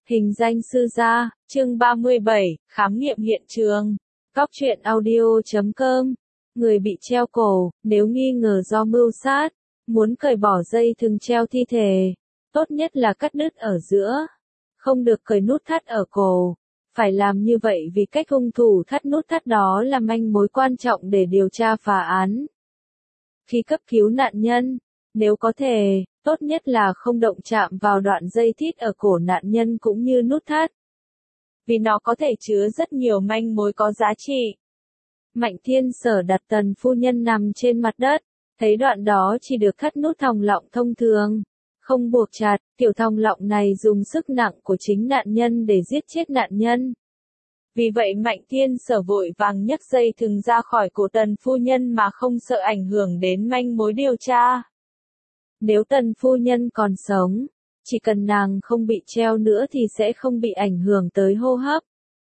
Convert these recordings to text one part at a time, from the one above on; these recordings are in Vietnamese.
Hình danh sư gia, chương 37, khám nghiệm hiện trường. Góc truyện audio.com. Người bị treo cổ, nếu nghi ngờ do mưu sát, muốn cởi bỏ dây thừng treo thi thể, tốt nhất là cắt đứt ở giữa, không được cởi nút thắt ở cổ. Phải làm như vậy vì cách hung thủ thắt nút thắt đó là manh mối quan trọng để điều tra phá án. Khi cấp cứu nạn nhân, nếu có thể, tốt nhất là không động chạm vào đoạn dây thít ở cổ nạn nhân cũng như nút thắt, vì nó có thể chứa rất nhiều manh mối có giá trị. Mạnh Thiên Sở đặt Tần phu nhân nằm trên mặt đất, thấy đoạn đó chỉ được thắt nút thòng lọng thông thường, không buộc chặt. Tiểu thòng lọng này dùng sức nặng của chính nạn nhân để giết chết nạn nhân. Vì vậy Mạnh Thiên Sở vội vàng nhấc dây thừng ra khỏi cổ Tần phu nhân mà không sợ ảnh hưởng đến manh mối điều tra. Nếu Tần phu nhân còn sống, chỉ cần nàng không bị treo nữa thì sẽ không bị ảnh hưởng tới hô hấp.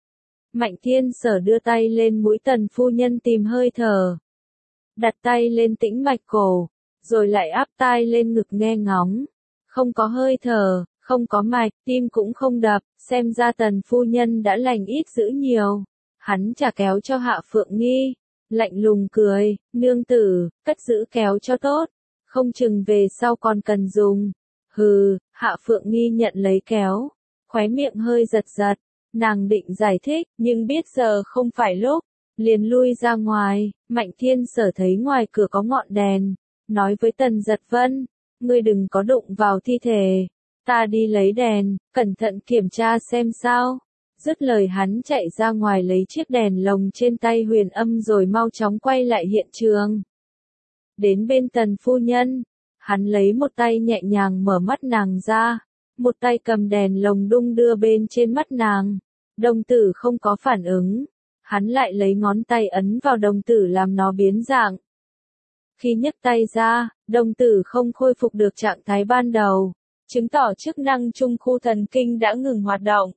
Mạnh Thiên Sở đưa tay lên mũi Tần phu nhân tìm hơi thở. Đặt tay lên tĩnh mạch cổ, rồi lại áp tai lên ngực nghe ngóng. Không có hơi thở, không có mạch, tim cũng không đập, xem ra Tần phu nhân đã lành ít dữ nhiều. Hắn chả kéo cho Hạ Phượng Nghi, lạnh lùng cười, nương tử, cất giữ kéo cho tốt, không chừng về sau còn cần dùng. Hừ, Hạ Phượng Nghi nhận lấy kéo, khóe miệng hơi giật giật, nàng định giải thích, nhưng biết giờ không phải lúc, liền lui ra ngoài. Mạnh Thiên Sở thấy ngoài cửa có ngọn đèn, nói với Tần Giật Vân, ngươi đừng có đụng vào thi thể, ta đi lấy đèn, cẩn thận kiểm tra xem sao. Dứt lời hắn chạy ra ngoài lấy chiếc đèn lồng trên tay Huyền Âm rồi mau chóng quay lại hiện trường. Đến bên Tần phu nhân, hắn lấy một tay nhẹ nhàng mở mắt nàng ra, một tay cầm đèn lồng đung đưa bên trên mắt nàng. Đồng tử không có phản ứng, hắn lại lấy ngón tay ấn vào đồng tử làm nó biến dạng. Khi nhấc tay ra, đồng tử không khôi phục được trạng thái ban đầu, chứng tỏ chức năng trung khu thần kinh đã ngừng hoạt động.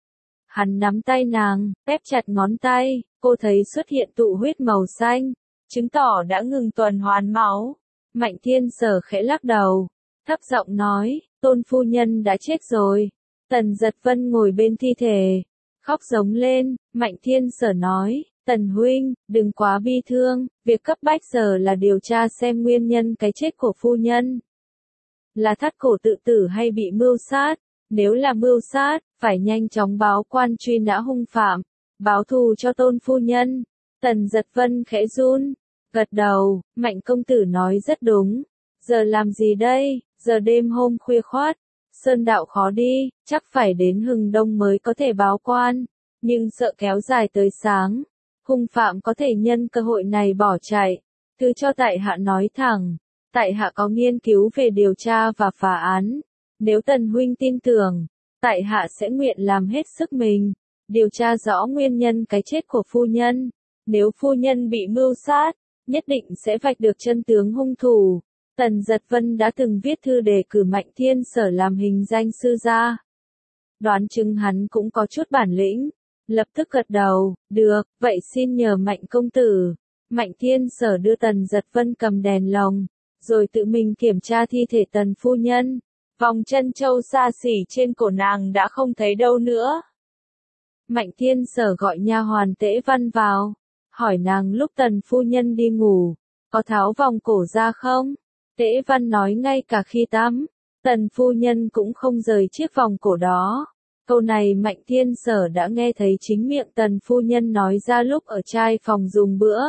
Hắn nắm tay nàng, ép chặt ngón tay, cô thấy xuất hiện tụ huyết màu xanh, chứng tỏ đã ngừng tuần hoàn máu. Mạnh Thiên Sở khẽ lắc đầu, thấp giọng nói, Tôn phu nhân đã chết rồi. Tần Giật Vân ngồi bên thi thể, khóc giống lên. Mạnh Thiên Sở nói, Tần huynh, đừng quá bi thương, việc cấp bách giờ là điều tra xem nguyên nhân cái chết của phu nhân. Là thắt cổ tự tử hay bị mưu sát? Nếu là mưu sát, phải nhanh chóng báo quan truy nã hung phạm, báo thù cho Tôn phu nhân. Tần Giật Vân khẽ run, gật đầu. Mạnh công tử nói rất đúng. Giờ làm gì đây? Giờ đêm hôm khuya khoắt, sơn đạo khó đi, chắc phải đến hừng đông mới có thể báo quan, nhưng sợ kéo dài tới sáng, hung phạm có thể nhân cơ hội này bỏ chạy. Cứ cho tại hạ nói thẳng, tại hạ có nghiên cứu về điều tra và phá án. Nếu Tần huynh tin tưởng, tại hạ sẽ nguyện làm hết sức mình, điều tra rõ nguyên nhân cái chết của phu nhân. Nếu phu nhân bị mưu sát, nhất định sẽ vạch được chân tướng hung thủ. Tần Giật Vân đã từng viết thư đề cử Mạnh Thiên Sở làm hình danh sư gia. Đoán chừng hắn cũng có chút bản lĩnh, lập tức gật đầu, được, vậy xin nhờ Mạnh công tử. Mạnh Thiên Sở đưa Tần Giật Vân cầm đèn lồng, rồi tự mình kiểm tra thi thể Tần phu nhân. Vòng chân châu xa xỉ trên cổ nàng đã không thấy đâu nữa. Mạnh Thiên Sở gọi nha hoàn Tễ Văn vào, hỏi nàng lúc Tần phu nhân đi ngủ, có tháo vòng cổ ra không? Tễ Văn nói ngay cả khi tắm, Tần phu nhân cũng không rời chiếc vòng cổ đó. Câu này Mạnh Thiên Sở đã nghe thấy chính miệng Tần phu nhân nói ra lúc ở trai phòng dùng bữa.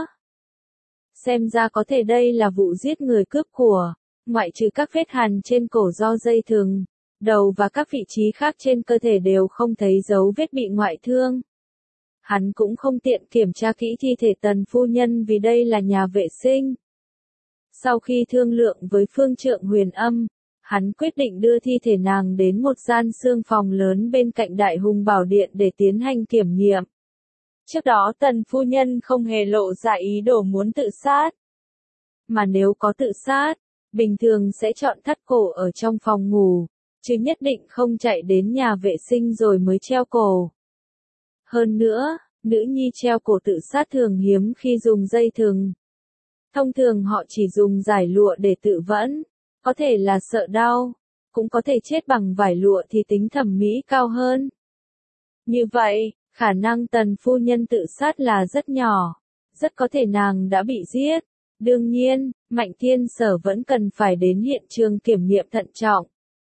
Xem ra có thể đây là vụ giết người cướp của, ngoại trừ các vết hằn trên cổ do dây thừng, đầu và các vị trí khác trên cơ thể đều không thấy dấu vết bị ngoại thương. Hắn cũng không tiện kiểm tra kỹ thi thể Tần phu nhân vì đây là nhà vệ sinh. Sau khi thương lượng với phương trượng Huyền Âm, hắn quyết định đưa thi thể nàng đến một gian xương phòng lớn bên cạnh Đại Hùng Bảo Điện để tiến hành kiểm nghiệm. Trước đó Tần phu nhân không hề lộ ra ý đồ muốn tự sát. Mà nếu có tự sát, bình thường sẽ chọn thắt cổ ở trong phòng ngủ, chứ nhất định không chạy đến nhà vệ sinh rồi mới treo cổ. Hơn nữa, nữ nhi treo cổ tự sát thường hiếm khi dùng dây thừng. Thông thường họ chỉ dùng giải lụa để tự vẫn, có thể là sợ đau. cũng có thể chết bằng vải lụa thì tính thẩm mỹ cao hơn. Như vậy, khả năng Tần phu nhân tự sát là rất nhỏ, rất có thể nàng đã bị giết. Đương nhiên, Mạnh Thiên Sở vẫn cần phải đến hiện trường kiểm nghiệm thận trọng.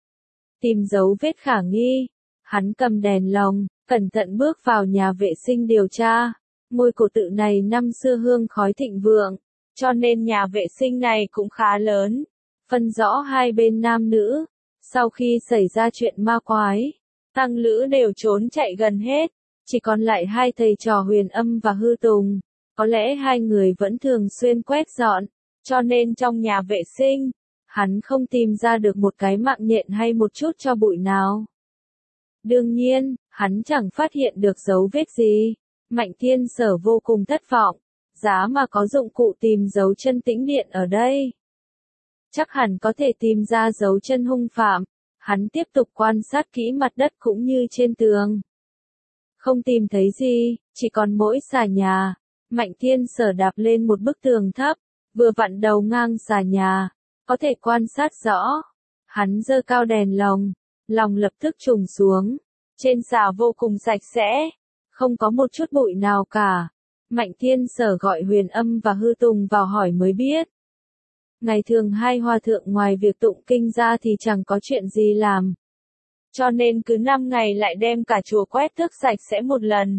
Tìm dấu vết khả nghi, hắn cầm đèn lồng, cẩn thận bước vào nhà vệ sinh điều tra. Ngôi cổ tự này năm xưa hương khói thịnh vượng, cho nên nhà vệ sinh này cũng khá lớn, phân rõ hai bên nam nữ. Sau khi xảy ra chuyện ma quái, tăng lữ đều trốn chạy gần hết, chỉ còn lại hai thầy trò Huyền Âm và Hư Tùng. Có lẽ hai người vẫn thường xuyên quét dọn, cho nên trong nhà vệ sinh, hắn không tìm ra được một cái mạng nhện hay một chút tro bụi nào. Đương nhiên, hắn chẳng phát hiện được dấu vết gì. Mạnh Thiên Sở vô cùng thất vọng, giá mà có dụng cụ tìm dấu chân tĩnh điện ở đây, chắc hẳn có thể tìm ra dấu chân hung phạm. Hắn tiếp tục quan sát kỹ mặt đất cũng như trên tường. Không tìm thấy gì, chỉ còn mỗi xà nhà. Mạnh Thiên Sở đạp lên một bức tường thấp, vừa vặn đầu ngang xà nhà, có thể quan sát rõ. Hắn giơ cao đèn lồng, lòng lập tức trùng xuống. Trên xà vô cùng sạch sẽ, không có một chút bụi nào cả. Mạnh Thiên Sở gọi Huyền Âm và Hư Tùng vào hỏi mới biết. Ngày thường hai hòa thượng ngoài việc tụng kinh ra thì chẳng có chuyện gì làm. Cho nên cứ 5 ngày lại đem cả chùa quét tước sạch sẽ một lần.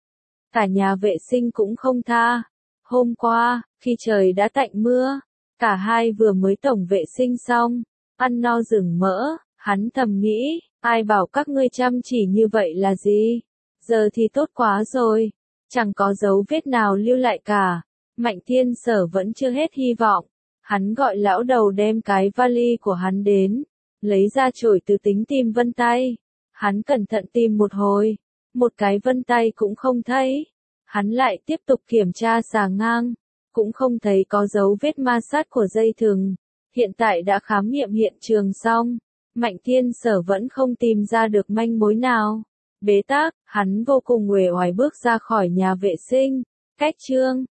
Cả nhà vệ sinh cũng không tha. Hôm qua, khi trời đã tạnh mưa, cả hai vừa mới tổng vệ sinh xong, ăn no rừng mỡ, hắn thầm nghĩ, ai bảo các ngươi chăm chỉ như vậy là gì? Giờ thì tốt quá rồi, chẳng có dấu vết nào lưu lại cả. Mạnh Thiên Sở vẫn chưa hết hy vọng. Hắn gọi lão đầu đem cái vali của hắn đến, lấy ra chổi từ tính tìm vân tay. Hắn cẩn thận tìm một hồi, một cái vân tay cũng không thấy. Hắn lại tiếp tục kiểm tra xà ngang, cũng không thấy có dấu vết ma sát của dây thừng. Hiện tại đã khám nghiệm hiện trường xong, Mạnh Thiên Sở vẫn không tìm ra được manh mối nào. Bế tắc, hắn vô cùng uể oải bước ra khỏi nhà vệ sinh. Cách chương